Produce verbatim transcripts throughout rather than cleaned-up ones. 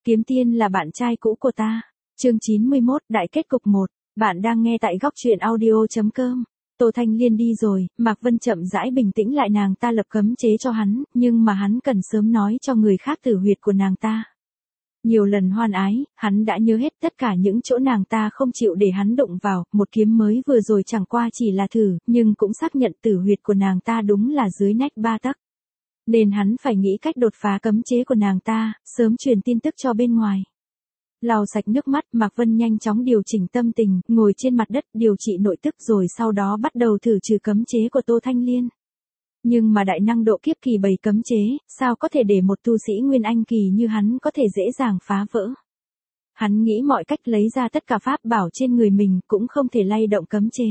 Kiếm Tiên là bạn trai cũ của ta. Chương chín mươi mốt, đại kết cục một. Bạn đang nghe tại góc truyện audio chấm com. Tô Thanh Liên đi rồi, Mạc Vân chậm rãi bình tĩnh lại nàng ta lập cấm chế cho hắn, nhưng mà hắn cần sớm nói cho người khác tử huyệt của nàng ta. Nhiều lần hoan ái, hắn đã nhớ hết tất cả những chỗ nàng ta không chịu để hắn đụng vào, một kiếm mới vừa rồi chẳng qua chỉ là thử, nhưng cũng xác nhận tử huyệt của nàng ta đúng là dưới nách ba tấc. Nên hắn phải nghĩ cách đột phá cấm chế của nàng ta, sớm truyền tin tức cho bên ngoài. Lau sạch nước mắt, Mạc Vân nhanh chóng điều chỉnh tâm tình, ngồi trên mặt đất điều trị nội tức rồi sau đó bắt đầu thử trừ cấm chế của Tô Thanh Liên. Nhưng mà đại năng độ kiếp kỳ bảy cấm chế, sao có thể để một tu sĩ Nguyên Anh kỳ như hắn có thể dễ dàng phá vỡ. Hắn nghĩ mọi cách lấy ra tất cả pháp bảo trên người mình cũng không thể lay động cấm chế.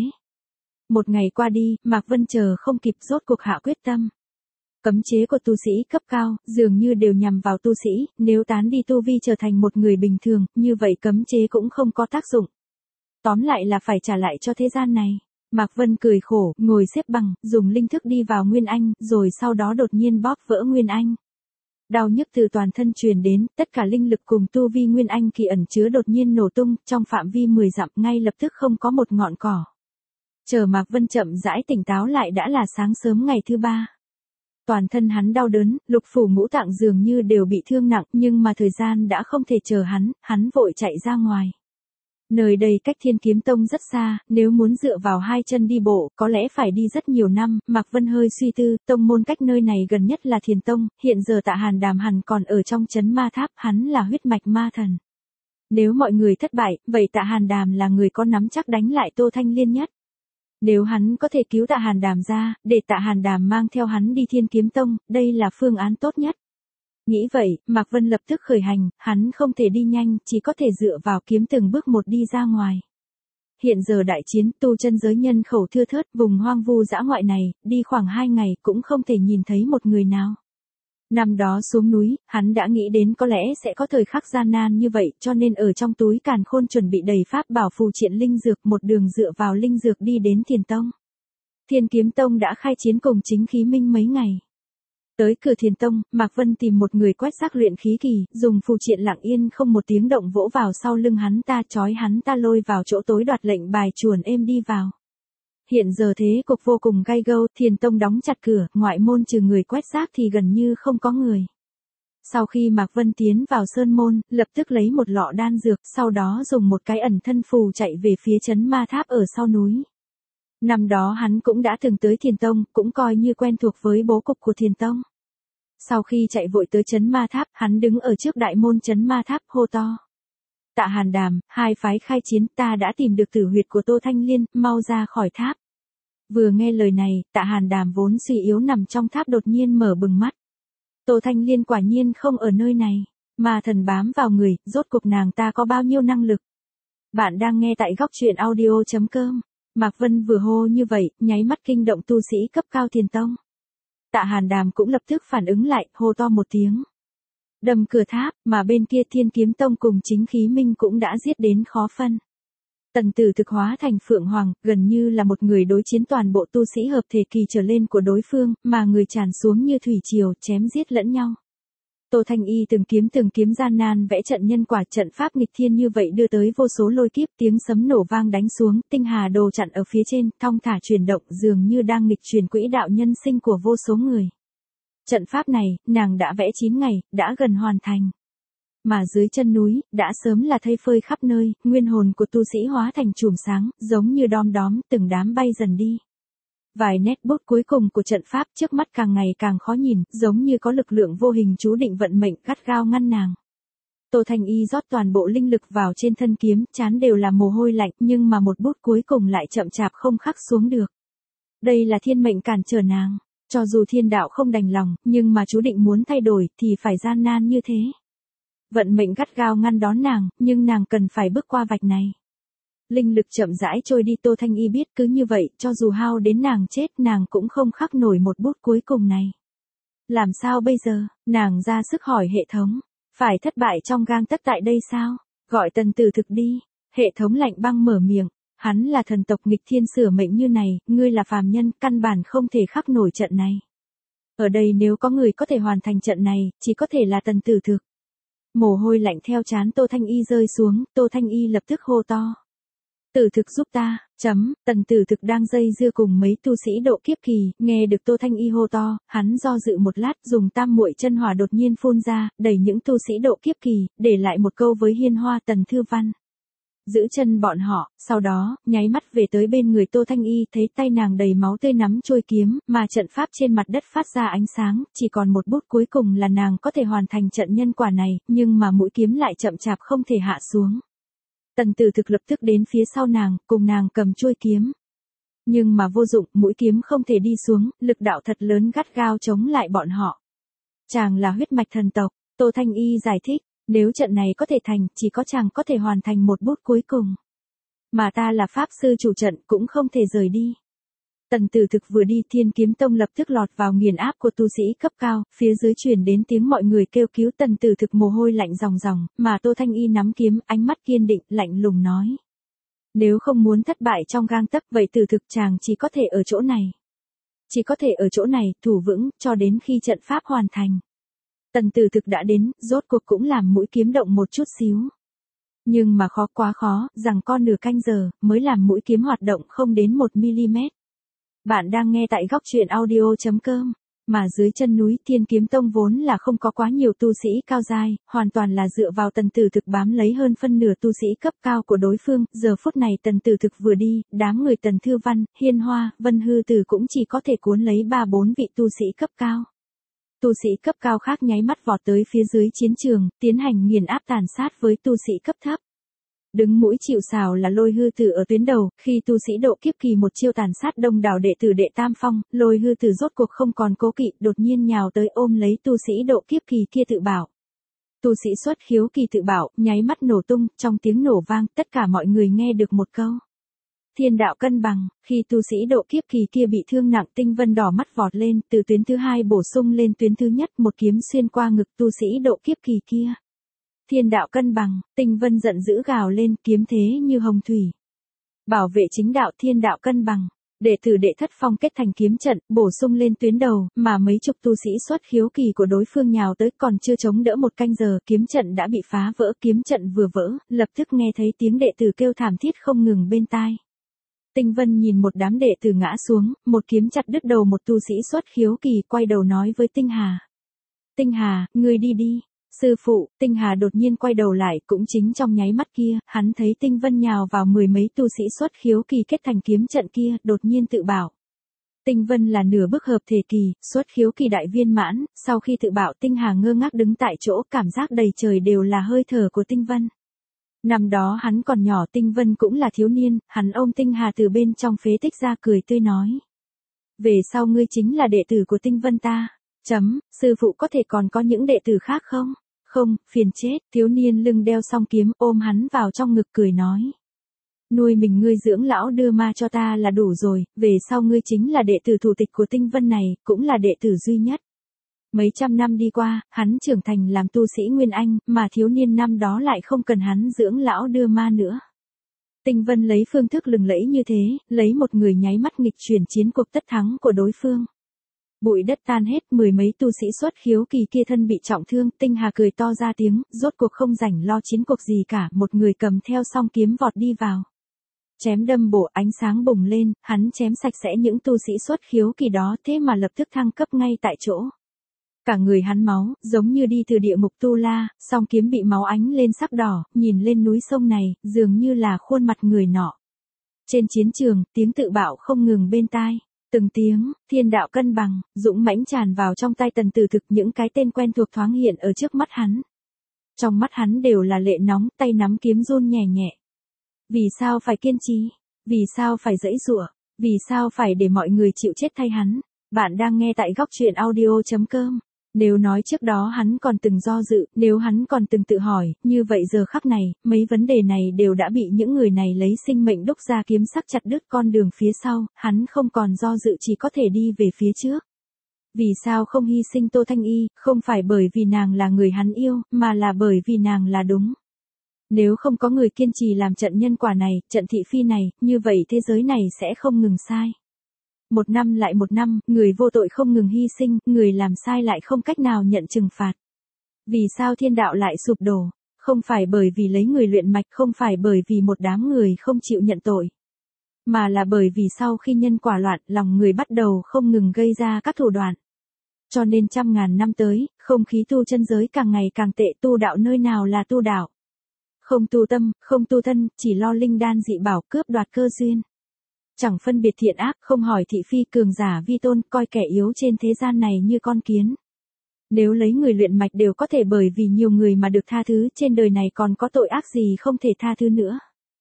Một ngày qua đi, Mạc Vân chờ không kịp rốt cuộc hạ quyết tâm. Cấm chế của tu sĩ cấp cao, dường như đều nhằm vào tu sĩ, nếu tán đi tu vi trở thành một người bình thường, như vậy cấm chế cũng không có tác dụng. Tóm lại là phải trả lại cho thế gian này. Mạc Vân cười khổ, ngồi xếp bằng, dùng linh thức đi vào Nguyên Anh, rồi sau đó đột nhiên bóp vỡ Nguyên Anh. Đau nhức từ toàn thân truyền đến, tất cả linh lực cùng tu vi Nguyên Anh kỳ ẩn chứa đột nhiên nổ tung, trong phạm vi mười dặm ngay lập tức không có một ngọn cỏ. Chờ Mạc Vân chậm rãi tỉnh táo lại đã là sáng sớm ngày thứ ba. Toàn thân hắn đau đớn, lục phủ ngũ tạng dường như đều bị thương nặng, nhưng mà thời gian đã không thể chờ hắn, hắn vội chạy ra ngoài. Nơi đây cách Thiên Kiếm Tông rất xa, nếu muốn dựa vào hai chân đi bộ, có lẽ phải đi rất nhiều năm. Mạc Vân hơi suy tư, tông môn cách nơi này gần nhất là Thiền Tông, hiện giờ Tạ Hàn Đàm hẳn còn ở trong trấn ma tháp, hắn là huyết mạch ma thần. Nếu mọi người thất bại, vậy Tạ Hàn Đàm là người có nắm chắc đánh lại Tô Thanh Liên nhất. Nếu hắn có thể cứu Tạ Hàn Đàm ra, để Tạ Hàn Đàm mang theo hắn đi Thiên Kiếm Tông, đây là phương án tốt nhất. Nghĩ vậy, Mạc Vân lập tức khởi hành, hắn không thể đi nhanh, chỉ có thể dựa vào kiếm từng bước một đi ra ngoài. Hiện giờ đại chiến, tu chân giới nhân khẩu thưa thớt, vùng hoang vu dã ngoại này, đi khoảng hai ngày cũng không thể nhìn thấy một người nào. Năm đó xuống núi, hắn đã nghĩ đến có lẽ sẽ có thời khắc gian nan như vậy, cho nên ở trong túi càn khôn chuẩn bị đầy pháp bảo phù triện linh dược, một đường dựa vào linh dược đi đến Thiền Tông. Thiên Kiếm Tông đã khai chiến cùng Chính Khí Minh mấy ngày. Tới cửa Thiền Tông, Mạc Vân tìm một người quét rác luyện khí kỳ, dùng phù triện lặng yên không một tiếng động vỗ vào sau lưng hắn ta, trói hắn ta lôi vào chỗ tối đoạt lệnh bài chuồn êm đi vào. Hiện giờ thế cục vô cùng gay gâu, Thiền Tông đóng chặt cửa, ngoại môn trừ người quét rác thì gần như không có người. Sau khi Mạc Vân tiến vào sơn môn, lập tức lấy một lọ đan dược, sau đó dùng một cái ẩn thân phù chạy về phía trấn ma tháp ở sau núi. Năm đó hắn cũng đã từng tới Thiền Tông, cũng coi như quen thuộc với bố cục của Thiền Tông. Sau khi chạy vội tới trấn ma tháp, hắn đứng ở trước đại môn trấn ma tháp hô to. Tạ Hàn Đàm, hai phái khai chiến, ta đã tìm được tử huyệt của Tô Thanh Liên, mau ra khỏi tháp. Vừa nghe lời này, Tạ Hàn Đàm vốn suy yếu nằm trong tháp đột nhiên mở bừng mắt. Tô Thanh Liên quả nhiên không ở nơi này, mà thần bám vào người, rốt cuộc nàng ta có bao nhiêu năng lực. Bạn đang nghe tại góc truyện audio chấm com. Mạc Vân vừa hô như vậy, nháy mắt kinh động tu sĩ cấp cao Thiền Tông. Tạ Hàn Đàm cũng lập tức phản ứng lại, hô to một tiếng. Đâm cửa tháp, mà bên kia Thiên Kiếm Tông cùng Chính Khí Minh cũng đã giết đến khó phân. Tần Tử thực hóa thành Phượng Hoàng, gần như là một người đối chiến toàn bộ tu sĩ hợp thể kỳ trở lên của đối phương, mà người tràn xuống như thủy triều, chém giết lẫn nhau. Tô Thanh Y từng kiếm từng kiếm gian nan vẽ trận nhân quả, trận pháp nghịch thiên như vậy đưa tới vô số lôi kiếp, tiếng sấm nổ vang đánh xuống, tinh hà đồ chặn ở phía trên, thong thả chuyển động, dường như đang nghịch truyền quỹ đạo nhân sinh của vô số người. Trận pháp này, nàng đã vẽ chín ngày, đã gần hoàn thành. Mà dưới chân núi, đã sớm là thây phơi khắp nơi, nguyên hồn của tu sĩ hóa thành chùm sáng, giống như đom đóm, từng đám bay dần đi. Vài nét bút cuối cùng của trận pháp trước mắt càng ngày càng khó nhìn, giống như có lực lượng vô hình chú định vận mệnh gắt gao ngăn nàng. Tô Thanh Y rót toàn bộ linh lực vào trên thân kiếm, trán đều là mồ hôi lạnh, nhưng mà một bút cuối cùng lại chậm chạp không khắc xuống được. Đây là thiên mệnh cản trở nàng, cho dù thiên đạo không đành lòng, nhưng mà chú định muốn thay đổi thì phải gian nan như thế. Vận mệnh gắt gao ngăn đón nàng, nhưng nàng cần phải bước qua vạch này. Linh lực chậm rãi trôi đi, Tô Thanh Y biết cứ như vậy, cho dù hao đến nàng chết, nàng cũng không khắc nổi một bút cuối cùng này. Làm sao bây giờ? Nàng ra sức hỏi hệ thống. Phải thất bại trong gang tấc tại đây sao? Gọi Tần Tử thực đi. Hệ thống lạnh băng mở miệng. Hắn là thần tộc nghịch thiên sửa mệnh như này, ngươi là phàm nhân, căn bản không thể khắc nổi trận này. Ở đây nếu có người có thể hoàn thành trận này, chỉ có thể là Tần Tử thực. Mồ hôi lạnh theo trán Tô Thanh Y rơi xuống, Tô Thanh Y lập tức hô to. Tử thực giúp ta, chấm, tần tử thực đang dây dưa cùng mấy tu sĩ độ kiếp kỳ, nghe được Tô Thanh Y hô to, hắn do dự một lát dùng tam muội chân hỏa đột nhiên phun ra, đẩy những tu sĩ độ kiếp kỳ, để lại một câu với Hiên Hoa Tần Thư Văn. Giữ chân bọn họ, sau đó, nháy mắt về tới bên người Tô Thanh Y, thấy tay nàng đầy máu tươi nắm trôi kiếm, mà trận pháp trên mặt đất phát ra ánh sáng, chỉ còn một bút cuối cùng là nàng có thể hoàn thành trận nhân quả này, nhưng mà mũi kiếm lại chậm chạp không thể hạ xuống. Tần Tử Thực lập tức đến phía sau nàng, cùng nàng cầm chuôi kiếm. Nhưng mà vô dụng, mũi kiếm không thể đi xuống, lực đạo thật lớn gắt gao chống lại bọn họ. Chàng là huyết mạch thần tộc, Tô Thanh Y giải thích, nếu trận này có thể thành, chỉ có chàng có thể hoàn thành một bút cuối cùng. Mà ta là pháp sư chủ trận, cũng không thể rời đi. Tần Tử Thực vừa đi, Thiên Kiếm Tông lập tức lọt vào nghiền áp của tu sĩ cấp cao, phía dưới truyền đến tiếng mọi người kêu cứu. Tần Tử Thực mồ hôi lạnh ròng ròng, mà Tô Thanh Y nắm kiếm, ánh mắt kiên định, lạnh lùng nói. Nếu không muốn thất bại trong gang tấc, vậy Tử Thực chàng chỉ có thể ở chỗ này. Chỉ có thể ở chỗ này, thủ vững, cho đến khi trận pháp hoàn thành. Tần Tử Thực đã đến, rốt cuộc cũng làm mũi kiếm động một chút xíu. Nhưng mà khó quá khó, rằng con nửa canh giờ, mới làm mũi kiếm hoạt động không đến một mi-li-mét. Bạn đang nghe tại góc truyện audio chấm com. Mà dưới chân núi Thiên Kiếm Tông vốn là không có quá nhiều tu sĩ cao giai, hoàn toàn là dựa vào Tần Tử Thực bám lấy hơn phân nửa tu sĩ cấp cao của đối phương. Giờ phút này Tần Tử Thực vừa đi, đám người Tần Thư Văn, Hiên Hoa, Vân Hư Tử cũng chỉ có thể cuốn lấy ba bốn vị tu sĩ cấp cao. Tu sĩ cấp cao khác nháy mắt vọt tới phía dưới chiến trường, tiến hành nghiền áp tàn sát với tu sĩ cấp thấp. Đứng mũi chịu sào là Lôi Hư Tử ở tuyến đầu, khi tu sĩ độ kiếp kỳ một chiêu tàn sát đông đảo đệ tử đệ tam phong, Lôi Hư Tử rốt cuộc không còn cố kỵ, đột nhiên nhào tới ôm lấy tu sĩ độ kiếp kỳ kia tự bảo. Tu sĩ xuất khiếu kỳ tự bảo, nháy mắt nổ tung, trong tiếng nổ vang, tất cả mọi người nghe được một câu. Thiên đạo cân bằng, khi tu sĩ độ kiếp kỳ kia bị thương nặng, Tinh Vân đỏ mắt vọt lên, từ tuyến thứ hai bổ sung lên tuyến thứ nhất, một kiếm xuyên qua ngực tu sĩ độ kiếp kỳ kia. Thiên đạo cân bằng, Tinh Vân giận dữ gào lên, kiếm thế như hồng thủy. Bảo vệ chính đạo, thiên đạo cân bằng. Đệ tử đệ thất phong kết thành kiếm trận, bổ sung lên tuyến đầu, mà mấy chục tu sĩ xuất khiếu kỳ của đối phương nhào tới, còn chưa chống đỡ một canh giờ, kiếm trận đã bị phá vỡ. Kiếm trận vừa vỡ, lập tức nghe thấy tiếng đệ tử kêu thảm thiết không ngừng bên tai. Tinh Vân nhìn một đám đệ tử ngã xuống, một kiếm chặt đứt đầu một tu sĩ xuất khiếu kỳ, quay đầu nói với Tinh Hà. Tinh Hà, ngươi đi đi. Sư phụ, Tinh Hà đột nhiên quay đầu lại, cũng chính trong nháy mắt kia, hắn thấy Tinh Vân nhào vào mười mấy tu sĩ xuất khiếu kỳ kết thành kiếm trận kia, đột nhiên tự bảo. Tinh Vân là nửa bước hợp thể kỳ, xuất khiếu kỳ đại viên mãn, sau khi tự bảo Tinh Hà ngơ ngác đứng tại chỗ, cảm giác đầy trời đều là hơi thở của Tinh Vân. Năm đó hắn còn nhỏ, Tinh Vân cũng là thiếu niên, hắn ôm Tinh Hà từ bên trong phế tích ra cười tươi nói. Về sau ngươi chính là đệ tử của Tinh Vân ta. Chấm, sư phụ có thể còn có những đệ tử khác không? Không, phiền chết, thiếu niên lưng đeo song kiếm ôm hắn vào trong ngực cười nói. Nuôi mình ngươi dưỡng lão đưa ma cho ta là đủ rồi, về sau ngươi chính là đệ tử thủ tịch của Tinh Vân này, cũng là đệ tử duy nhất. Mấy trăm năm đi qua, hắn trưởng thành làm tu sĩ Nguyên Anh, mà thiếu niên năm đó lại không cần hắn dưỡng lão đưa ma nữa. Tinh Vân lấy phương thức lừng lẫy như thế, lấy một người nháy mắt nghịch chuyển chiến cuộc tất thắng của đối phương. Bụi đất tan hết, mười mấy tu sĩ xuất khiếu kỳ kia thân bị trọng thương, Tinh Hà cười to ra tiếng, rốt cuộc không rảnh lo chiến cuộc gì cả, một người cầm theo song kiếm vọt đi vào. Chém đâm bổ, ánh sáng bùng lên, hắn chém sạch sẽ những tu sĩ xuất khiếu kỳ đó, thế mà lập tức thăng cấp ngay tại chỗ. Cả người hắn máu, giống như đi từ địa ngục tu la, song kiếm bị máu ánh lên sắc đỏ, nhìn lên núi sông này, dường như là khuôn mặt người nọ. Trên chiến trường, tiếng tự bạo không ngừng bên tai. Từng tiếng, thiên đạo cân bằng, dũng mãnh tràn vào trong tay Tần Tử Thực, những cái tên quen thuộc thoáng hiện ở trước mắt hắn. Trong mắt hắn đều là lệ nóng, tay nắm kiếm run nhẹ nhẹ. Vì sao phải kiên trì? Vì sao phải giãy giụa? Vì sao phải để mọi người chịu chết thay hắn? Bạn đang nghe tại góc truyện audio chấm com. Nếu nói trước đó hắn còn từng do dự, nếu hắn còn từng tự hỏi, như vậy giờ khắc này, mấy vấn đề này đều đã bị những người này lấy sinh mệnh đúc ra kiếm sắc chặt đứt con đường phía sau, hắn không còn do dự, chỉ có thể đi về phía trước. Vì sao không hy sinh Tô Thanh Y, không phải bởi vì nàng là người hắn yêu, mà là bởi vì nàng là đúng. Nếu không có người kiên trì làm trận nhân quả này, trận thị phi này, như vậy thế giới này sẽ không ngừng sai. Một năm lại một năm, người vô tội không ngừng hy sinh, người làm sai lại không cách nào nhận trừng phạt. Vì sao thiên đạo lại sụp đổ? Không phải bởi vì lấy người luyện mạch, không phải bởi vì một đám người không chịu nhận tội. Mà là bởi vì sau khi nhân quả loạn, lòng người bắt đầu không ngừng gây ra các thủ đoạn. Cho nên trăm ngàn năm tới, không khí tu chân giới càng ngày càng tệ, tu đạo nơi nào là tu đạo. Không tu tâm, không tu thân, chỉ lo linh đan dị bảo, cướp đoạt cơ duyên. Chẳng phân biệt thiện ác, không hỏi thị phi, cường giả vi tôn, coi kẻ yếu trên thế gian này như con kiến. Nếu lấy người luyện mạch đều có thể bởi vì nhiều người mà được tha thứ, trên đời này còn có tội ác gì không thể tha thứ nữa.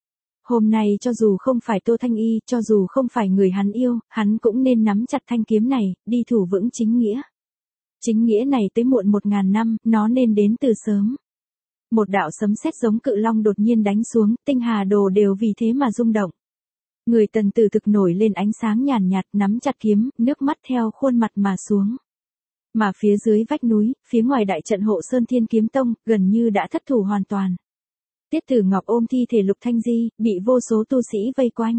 Hôm nay cho dù không phải Tô Thanh Y, cho dù không phải người hắn yêu, hắn cũng nên nắm chặt thanh kiếm này, đi thủ vững chính nghĩa. Chính nghĩa này tới muộn một ngàn năm, nó nên đến từ sớm. Một đạo sấm sét giống cự long đột nhiên đánh xuống, tinh hà đồ đều vì thế mà rung động. Người Tần Tử Thực nổi lên ánh sáng nhàn nhạt, nắm chặt kiếm, nước mắt theo khuôn mặt mà xuống. Mà phía dưới vách núi, phía ngoài đại trận hộ Sơn Thiên Kiếm Tông, gần như đã thất thủ hoàn toàn. Tiết Tử Ngọc ôm thi thể Lục Thanh Di, bị vô số tu sĩ vây quanh.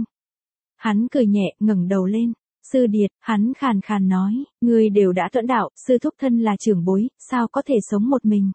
Hắn cười nhẹ, ngẩng đầu lên. Sư Điệt, hắn khàn khàn nói, ngươi đều đã thuẫn đạo, sư thúc thân là trưởng bối, sao có thể sống một mình.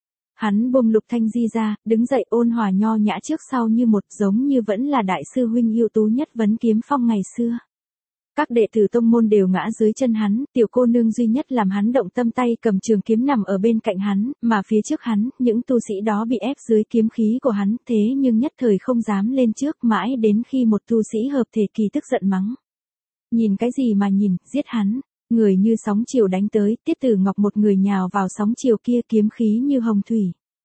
Hắn buông Lục Thanh Di ra, đứng dậy ôn hòa nho nhã trước sau như một, giống như vẫn là đại sư huynh ưu tú nhất Vấn Kiếm Phong ngày xưa. Các đệ tử tông môn đều ngã dưới chân hắn, tiểu cô nương duy nhất làm hắn động tâm tay cầm trường kiếm nằm ở bên cạnh hắn, mà phía trước hắn, những tu sĩ đó bị ép dưới kiếm khí của hắn, thế nhưng nhất thời không dám lên trước, mãi đến khi một tu sĩ hợp thể kỳ tức giận mắng. Nhìn cái gì mà nhìn, giết hắn. Người như sóng chiều đánh tới, Tiết Tử Ngọc một người nhào vào sóng chiều kia, kiếm khí như hồng thủy.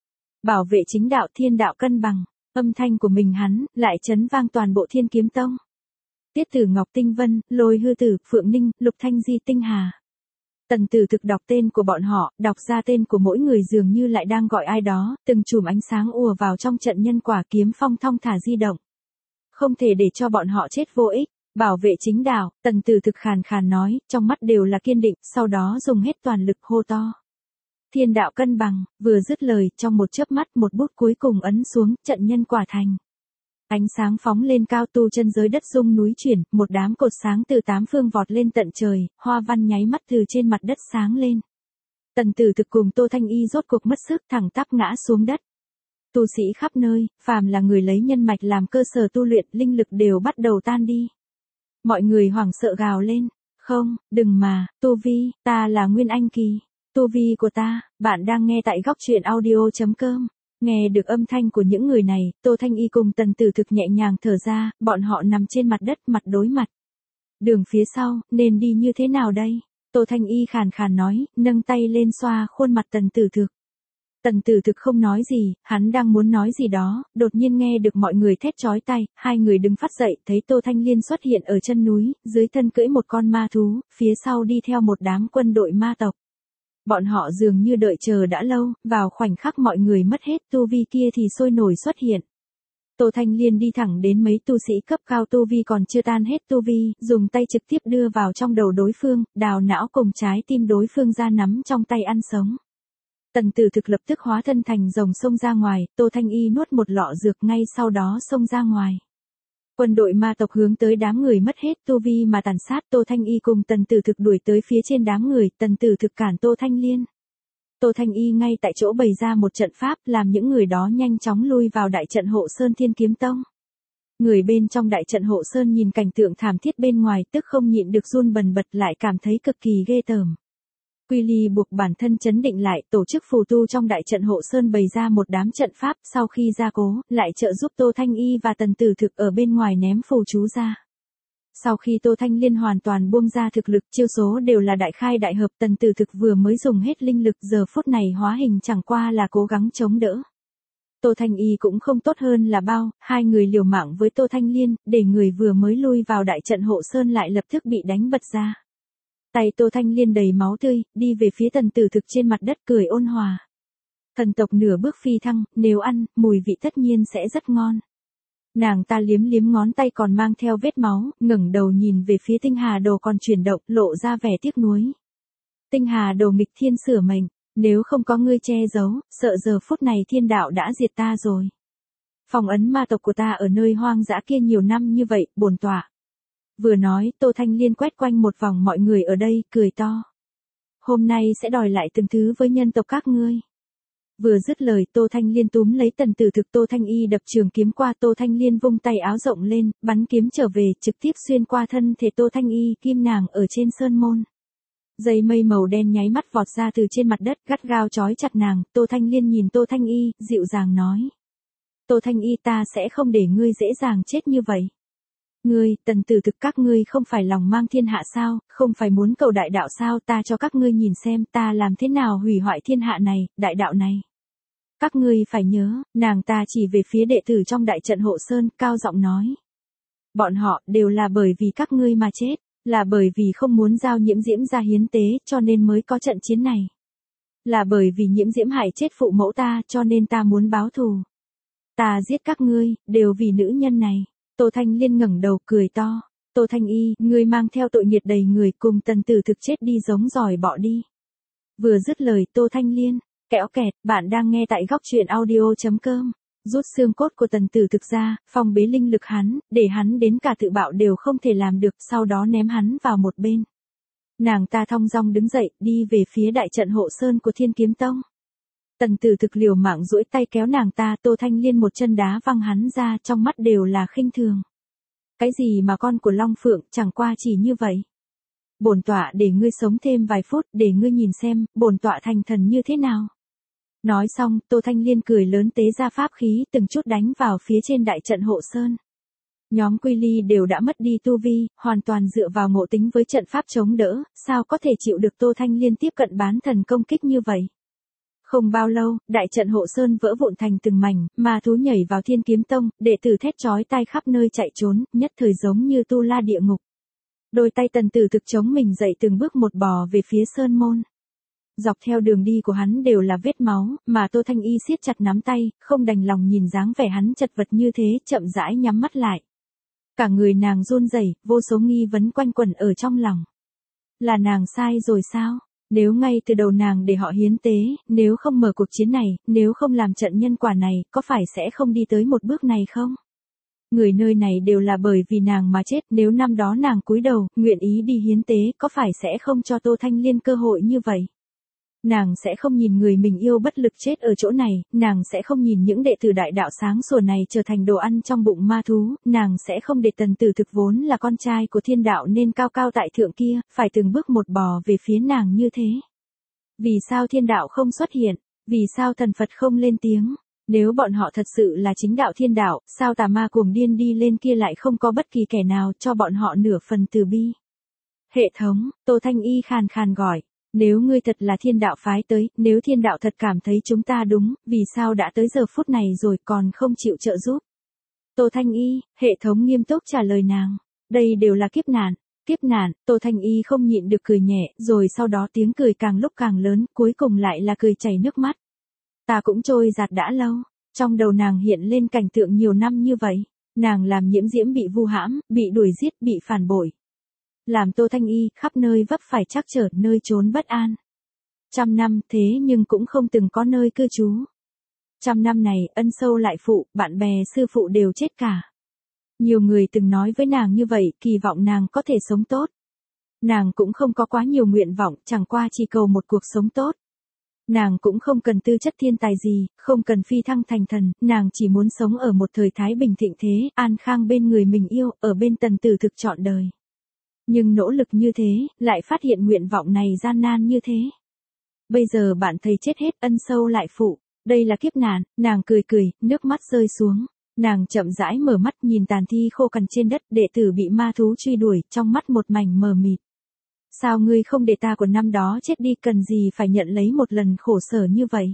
Bảo vệ chính đạo, thiên đạo cân bằng, âm thanh của mình hắn, lại chấn vang toàn bộ Thiên Kiếm Tông. Tiết Tử Ngọc, Tinh Vân, Lôi Hư Tử, Phượng Ninh, Lục Thanh Di, Tinh Hà. Tần Tử Thực đọc tên của bọn họ, đọc ra tên của mỗi người dường như lại đang gọi ai đó, từng chùm ánh sáng ùa vào trong trận nhân quả, kiếm phong thong thả di động. Không thể để cho bọn họ chết vô ích. Bảo vệ chính đạo, Tần Tử Thực khàn khàn nói, trong mắt đều là kiên định, sau đó dùng hết toàn lực hô to. Thiên đạo cân bằng, vừa dứt lời, trong một chớp mắt một bút cuối cùng ấn xuống, trận nhân quả thành. Ánh sáng phóng lên cao, tu chân giới đất rung núi chuyển, một đám cột sáng từ tám phương vọt lên tận trời, hoa văn nháy mắt từ trên mặt đất sáng lên. Tần Tử Thực cùng Tô Thanh Y rốt cuộc mất sức, thẳng tắp ngã xuống đất. Tu sĩ khắp nơi, phàm là người lấy nhân mạch làm cơ sở tu luyện, linh lực đều bắt đầu tan đi. Mọi người hoảng sợ gào lên, không, đừng mà, tu vi, ta là Nguyên Anh Kỳ, tu vi của ta, bạn đang nghe tại góc truyện audio chấm com. Nghe được âm thanh của những người này, Tô Thanh Y cùng Tần Tử Thực nhẹ nhàng thở ra, bọn họ nằm trên mặt đất mặt đối mặt. Đường phía sau, nên đi như thế nào đây? Tô Thanh Y khàn khàn nói, nâng tay lên xoa khuôn mặt Tần Tử Thực. Tần Tử Thực không nói gì, hắn đang muốn nói gì đó, đột nhiên nghe được mọi người thét chói tai, hai người đứng phát dậy, thấy Tô Thanh Liên xuất hiện ở chân núi, dưới thân cưỡi một con ma thú, phía sau đi theo một đám quân đội ma tộc. Bọn họ dường như đợi chờ đã lâu, vào khoảnh khắc mọi người mất hết tu vi kia thì sôi nổi xuất hiện. Tô Thanh Liên đi thẳng đến mấy tu sĩ cấp cao tu vi còn chưa tan hết tu vi, dùng tay trực tiếp đưa vào trong đầu đối phương, đào não cùng trái tim đối phương ra nắm trong tay ăn sống. Tần Tử Thực lập tức hóa thân thành rồng xông ra ngoài, Tô Thanh Y nuốt một lọ dược ngay sau đó xông ra ngoài. Quân đội ma tộc hướng tới đám người mất hết tu vi mà tàn sát, Tô Thanh Y cùng Tần Tử Thực đuổi tới phía trên đám người, Tần Tử Thực cản Tô Thanh Liên. Tô Thanh Y ngay tại chỗ bày ra một trận pháp, làm những người đó nhanh chóng lui vào đại trận hộ Sơn Thiên Kiếm Tông. Người bên trong đại trận hộ Sơn nhìn cảnh tượng thảm thiết bên ngoài, tức không nhịn được run bần bật, lại cảm thấy cực kỳ ghê tởm. Quy Ly buộc bản thân trấn định lại, tổ chức phù tu trong đại trận hộ Sơn bày ra một đám trận pháp, sau khi gia cố, lại trợ giúp Tô Thanh Y và Tần Tử Thực ở bên ngoài ném phù chú ra. Sau khi Tô Thanh Liên hoàn toàn buông ra thực lực, chiêu số đều là đại khai đại hợp, Tần Tử Thực vừa mới dùng hết linh lực, giờ phút này hóa hình chẳng qua là cố gắng chống đỡ. Tô Thanh Y cũng không tốt hơn là bao, hai người liều mạng với Tô Thanh Liên, để người vừa mới lui vào đại trận hộ Sơn lại lập tức bị đánh bật ra. Tay Tô Thanh Liên đầy máu tươi, đi về phía Tần Tử Thực trên mặt đất cười ôn hòa. Thần tộc nửa bước phi thăng, nếu ăn, mùi vị tất nhiên sẽ rất ngon. Nàng ta liếm liếm ngón tay còn mang theo vết máu, ngẩng đầu nhìn về phía Tinh Hà Đồ còn chuyển động, lộ ra vẻ tiếc nuối. Tinh Hà Đồ nghịch thiên sửa mệnh, nếu không có ngươi che giấu, sợ giờ phút này thiên đạo đã diệt ta rồi. Phong ấn ma tộc của ta ở nơi hoang dã kia nhiều năm như vậy, bổn tọa. Vừa nói, Tô Thanh Liên quét quanh một vòng mọi người ở đây, cười to. Hôm nay sẽ đòi lại từng thứ với nhân tộc các ngươi. Vừa dứt lời Tô Thanh Liên túm lấy Tần Tử Thực, Tô Thanh Y đập trường kiếm qua, Tô Thanh Liên vung tay áo rộng lên, bắn kiếm trở về, trực tiếp xuyên qua thân thể Tô Thanh Y, kim nàng ở trên sơn môn. Dây mây màu đen nháy mắt vọt ra từ trên mặt đất, gắt gao trói chặt nàng. Tô Thanh Liên nhìn Tô Thanh Y, dịu dàng nói. Tô Thanh Y, ta sẽ không để ngươi dễ dàng chết như vậy. Ngươi, Tần Tử Thực, các ngươi không phải lòng mang thiên hạ sao, không phải muốn cầu đại đạo sao, ta cho các ngươi nhìn xem ta làm thế nào hủy hoại thiên hạ này, đại đạo này. Các ngươi phải nhớ, nàng ta chỉ về phía đệ tử trong đại trận hộ sơn, cao giọng nói. Bọn họ đều là bởi vì các ngươi mà chết, là bởi vì không muốn giao Nhiễm Diễm ra hiến tế, cho nên mới có trận chiến này. Là bởi vì Nhiễm Diễm hại chết phụ mẫu ta, cho nên ta muốn báo thù. Ta giết các ngươi, đều vì nữ nhân này. Tô Thanh Liên ngẩng đầu cười to. Tô Thanh Y, ngươi mang theo tội nghiệt đầy người, cùng Tần Tử Thực chết đi giống giỏi bọ đi. Vừa dứt lời Tô Thanh Liên, kẽo kẹt, bạn đang nghe tại góc truyện audio chấm com. Rút xương cốt của Tần Tử Thực ra, phong bế linh lực hắn, để hắn đến cả tự bạo đều không thể làm được, sau đó ném hắn vào một bên. Nàng ta thong dong đứng dậy, đi về phía đại trận hộ sơn của Thiên Kiếm Tông. Tần Tử Thực liều mạng duỗi tay kéo nàng ta, Tô Thanh Liên một chân đá văng hắn ra, trong mắt đều là khinh thường. Cái gì mà con của Long Phượng, chẳng qua chỉ như vậy. Bổn tọa để ngươi sống thêm vài phút, để ngươi nhìn xem, bổn tọa thành thần như thế nào. Nói xong, Tô Thanh Liên cười lớn tế ra pháp khí, từng chút đánh vào phía trên đại trận hộ sơn. Nhóm Quy Ly đều đã mất đi tu vi, hoàn toàn dựa vào ngộ tính với trận pháp chống đỡ, sao có thể chịu được Tô Thanh Liên tiếp cận bán thần công kích như vậy. Không bao lâu, đại trận hộ sơn vỡ vụn thành từng mảnh, ma thú nhảy vào Thiên Kiếm Tông, đệ tử thét chói tai khắp nơi chạy trốn, nhất thời giống như tu la địa ngục. Đôi tay Tần Tử Thực chống mình dậy từng bước một bò về phía sơn môn. Dọc theo đường đi của hắn đều là vết máu, mà Tô Thanh Y siết chặt nắm tay, không đành lòng nhìn dáng vẻ hắn chật vật như thế, chậm rãi nhắm mắt lại. Cả người nàng run rẩy, vô số nghi vấn quanh quẩn ở trong lòng. Là nàng sai rồi sao? Nếu ngay từ đầu nàng để họ hiến tế, nếu không mở cuộc chiến này, nếu không làm trận nhân quả này, có phải sẽ không đi tới một bước này không? Người nơi này đều là bởi vì nàng mà chết, nếu năm đó nàng cúi đầu, nguyện ý đi hiến tế, có phải sẽ không cho Tô Thanh Liên cơ hội như vậy? Nàng sẽ không nhìn người mình yêu bất lực chết ở chỗ này, nàng sẽ không nhìn những đệ tử đại đạo sáng sủa này trở thành đồ ăn trong bụng ma thú, nàng sẽ không để Tần Tử Thực vốn là con trai của thiên đạo nên cao cao tại thượng kia, phải từng bước một bò về phía nàng như thế. Vì sao thiên đạo không xuất hiện? Vì sao thần Phật không lên tiếng? Nếu bọn họ thật sự là chính đạo thiên đạo, sao tà ma cuồng điên đi lên kia lại không có bất kỳ kẻ nào cho bọn họ nửa phần từ bi? Hệ thống, Tô Thanh Y khàn khàn gọi. Nếu ngươi thật là thiên đạo phái tới, nếu thiên đạo thật cảm thấy chúng ta đúng, vì sao đã tới giờ phút này rồi còn không chịu trợ giúp? Tô Thanh Y, hệ thống nghiêm túc trả lời nàng. Đây đều là kiếp nạn. Kiếp nạn, Tô Thanh Y không nhịn được cười nhẹ, rồi sau đó tiếng cười càng lúc càng lớn, cuối cùng lại là cười chảy nước mắt. Ta cũng trôi giạt đã lâu. Trong đầu nàng hiện lên cảnh tượng nhiều năm như vậy. Nàng làm Nhiễm Diễm bị vu hãm, bị đuổi giết, bị phản bội. Làm Tô Thanh Y khắp nơi vấp phải trắc trở, nơi trốn bất an. Trăm năm thế nhưng cũng không từng có nơi cư trú. Trăm năm này ân sâu lại phụ, bạn bè sư phụ đều chết cả. Nhiều người từng nói với nàng như vậy, kỳ vọng nàng có thể sống tốt. Nàng cũng không có quá nhiều nguyện vọng, chẳng qua chỉ cầu một cuộc sống tốt. Nàng cũng không cần tư chất thiên tài gì, không cần phi thăng thành thần, nàng chỉ muốn sống ở một thời thái bình thịnh thế, an khang bên người mình yêu, ở bên Tần Tử Thực trọn đời. Nhưng nỗ lực như thế, lại phát hiện nguyện vọng này gian nan như thế. Bây giờ bạn thấy chết hết, ân sâu lại phụ. Đây là kiếp nạn, nàng cười cười, nước mắt rơi xuống. Nàng chậm rãi mở mắt nhìn tàn thi khô cằn trên đất, đệ tử bị ma thú truy đuổi, trong mắt một mảnh mờ mịt. Sao ngươi không để ta của năm đó chết đi, cần gì phải nhận lấy một lần khổ sở như vậy?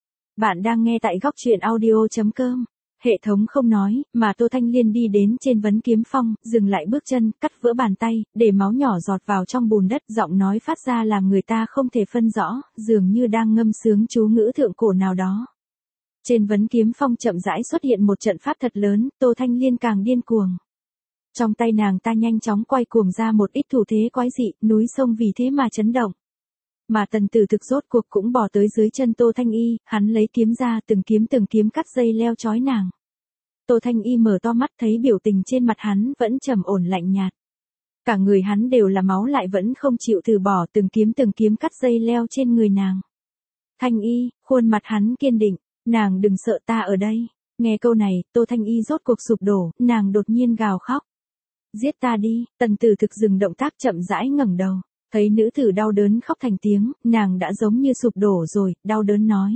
Bạn đang nghe tại góc truyện audio chấm com. Hệ thống không nói, mà Tô Thanh Liên đi đến trên vấn kiếm phong, dừng lại bước chân, cắt vỡ bàn tay, để máu nhỏ giọt vào trong bùn đất, giọng nói phát ra làm người ta không thể phân rõ, dường như đang ngâm sướng chú ngữ thượng cổ nào đó. Trên vấn kiếm phong chậm rãi xuất hiện một trận pháp thật lớn, Tô Thanh Liên càng điên cuồng. Trong tay nàng ta nhanh chóng quay cuồng ra một ít thủ thế quái dị, núi sông vì thế mà chấn động. Mà Tần Tử Thực rốt cuộc cũng bò tới dưới chân Tô Thanh Y, hắn lấy kiếm ra từng kiếm từng kiếm cắt dây leo trói nàng. Tô Thanh Y mở to mắt thấy biểu tình trên mặt hắn vẫn trầm ổn lạnh nhạt. Cả người hắn đều là máu lại vẫn không chịu từ bỏ từng kiếm từng kiếm cắt dây leo trên người nàng. Thanh Y, khuôn mặt hắn kiên định, nàng đừng sợ ta ở đây. Nghe câu này, Tô Thanh Y rốt cuộc sụp đổ, nàng đột nhiên gào khóc. Giết ta đi, Tần Tử Thực dừng động tác chậm rãi ngẩng đầu, thấy nữ tử đau đớn khóc thành tiếng, nàng đã giống như sụp đổ rồi, đau đớn nói.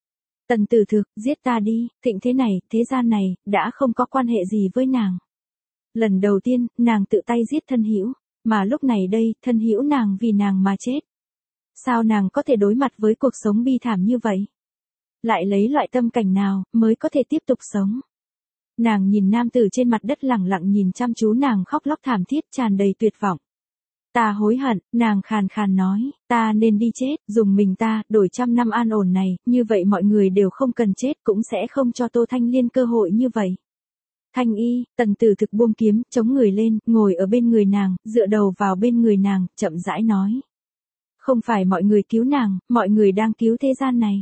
Tần Tử Thực, giết ta đi, thịnh thế này, thế gian này, đã không có quan hệ gì với nàng. Lần đầu tiên, nàng tự tay giết thân hữu, mà lúc này đây, thân hữu nàng vì nàng mà chết. Sao nàng có thể đối mặt với cuộc sống bi thảm như vậy? Lại lấy loại tâm cảnh nào, mới có thể tiếp tục sống? Nàng nhìn nam tử trên mặt đất lẳng lặng nhìn chăm chú nàng khóc lóc thảm thiết tràn đầy tuyệt vọng. Ta hối hận, nàng khàn khàn nói, ta nên đi chết, dùng mình ta, đổi trăm năm an ổn này, như vậy mọi người đều không cần chết cũng sẽ không cho Tô Thanh Liên cơ hội như vậy. Thanh Y, Tần Tử Thực buông kiếm, chống người lên, ngồi ở bên người nàng, dựa đầu vào bên người nàng, chậm rãi nói. Không phải mọi người cứu nàng, mọi người đang cứu thế gian này.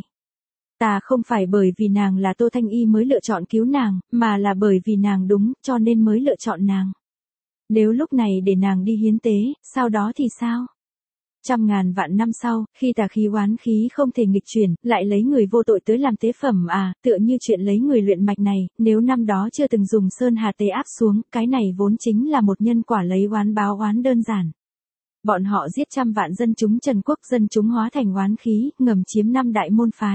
Ta không phải bởi vì nàng là Tô Thanh Y mới lựa chọn cứu nàng, mà là bởi vì nàng đúng, cho nên mới lựa chọn nàng. Nếu lúc này để nàng đi hiến tế, sau đó thì sao? Trăm ngàn vạn năm sau, khi tà khí oán khí không thể nghịch chuyển, lại lấy người vô tội tới làm tế phẩm à, tựa như chuyện lấy người luyện mạch này, nếu năm đó chưa từng dùng sơn hà tế áp xuống, cái này vốn chính là một nhân quả lấy oán báo oán đơn giản. Bọn họ giết trăm vạn dân chúng Trần Quốc, dân chúng hóa thành oán khí, ngầm chiếm năm đại môn phái.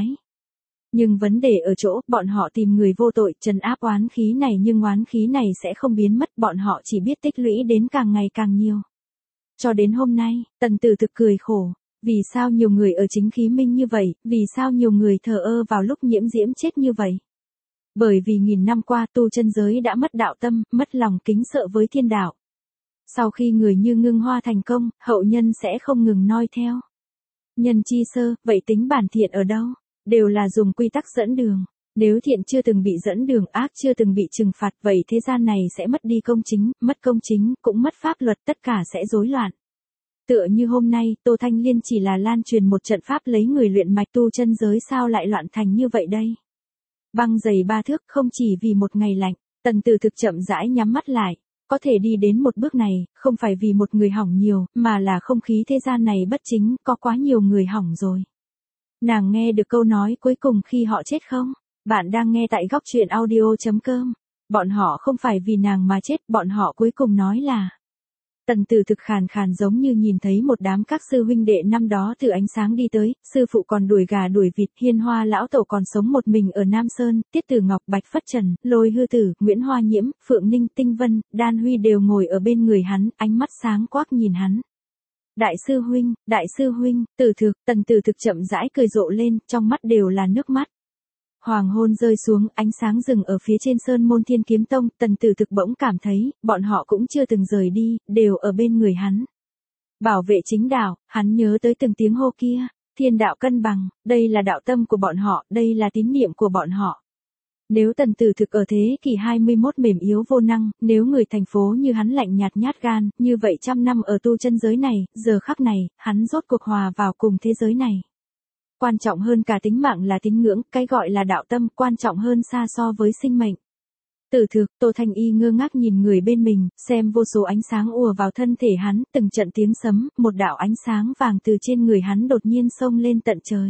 Nhưng vấn đề ở chỗ, bọn họ tìm người vô tội, trấn áp oán khí này nhưng oán khí này sẽ không biến mất, bọn họ chỉ biết tích lũy đến càng ngày càng nhiều. Cho đến hôm nay, Tần Tử Thực cười khổ, vì sao nhiều người ở chính khí minh như vậy, vì sao nhiều người thờ ơ vào lúc nhiễm diễm chết như vậy? Bởi vì nghìn năm qua tu chân giới đã mất đạo tâm, mất lòng kính sợ với thiên đạo. Sau khi người như Ngưng Hoa thành công, hậu nhân sẽ không ngừng noi theo. Nhân chi sơ, vậy tính bản thiện ở đâu? Đều là dùng quy tắc dẫn đường. Nếu thiện chưa từng bị dẫn đường, ác chưa từng bị trừng phạt, vậy thế gian này sẽ mất đi công chính, mất công chính, cũng mất pháp luật, tất cả sẽ rối loạn. Tựa như hôm nay, Tô Thanh Liên chỉ là lan truyền một trận pháp lấy người luyện mạch, tu chân giới sao lại loạn thành như vậy đây? Băng dày ba thước không chỉ vì một ngày lạnh, Tần Tử Thực chậm rãi nhắm mắt lại. Có thể đi đến một bước này, không phải vì một người hỏng nhiều, mà là không khí thế gian này bất chính, có quá nhiều người hỏng rồi. Nàng nghe được câu nói cuối cùng khi họ chết không? Bạn đang nghe tại góc truyện audio chấm com. Bọn họ không phải vì nàng mà chết, bọn họ cuối cùng nói là. Tần Tử Thực khàn khàn giống như nhìn thấy một đám các sư huynh đệ năm đó từ ánh sáng đi tới, sư phụ còn đuổi gà đuổi vịt, Hiên Hoa lão tổ còn sống một mình ở Nam Sơn, Tiết Tử Ngọc, Bạch Phất Trần, Lôi Hư Tử, Nguyễn Hoa Nhiễm, Phượng Ninh, Tinh Vân, Đan Huy đều ngồi ở bên người hắn, ánh mắt sáng quắc nhìn hắn. Đại sư huynh, đại sư huynh, Tử Thực, Tần Tử Thực chậm rãi cười rộ lên, trong mắt đều là nước mắt. Hoàng hôn rơi xuống, ánh sáng rừng ở phía trên sơn môn Thiên Kiếm Tông, Tần Tử Thực bỗng cảm thấy, bọn họ cũng chưa từng rời đi, đều ở bên người hắn. Bảo vệ chính đạo, hắn nhớ tới từng tiếng hô kia, thiên đạo cân bằng, đây là đạo tâm của bọn họ, đây là tín niệm của bọn họ. Nếu Tần Tử Thực ở thế kỷ hai mươi mốt mềm yếu vô năng, nếu người thành phố như hắn lạnh nhạt nhát gan, như vậy trăm năm ở tu chân giới này, giờ khắc này, hắn rốt cuộc hòa vào cùng thế giới này. Quan trọng hơn cả tính mạng là tín ngưỡng, cái gọi là đạo tâm, quan trọng hơn xa so với sinh mệnh. Tử Thực, Tô Thanh Y ngơ ngác nhìn người bên mình, xem vô số ánh sáng ùa vào thân thể hắn, từng trận tiếng sấm, một đạo ánh sáng vàng từ trên người hắn đột nhiên xông lên tận trời.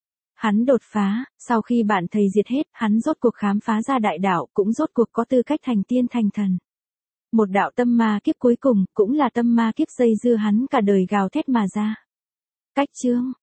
Hắn đột phá, sau khi bạn thầy diệt hết, hắn rốt cuộc khám phá ra đại đạo, cũng rốt cuộc có tư cách thành tiên thành thần. Một đạo tâm ma kiếp cuối cùng, cũng là tâm ma kiếp dây dưa hắn cả đời gào thét mà ra. Cách chương,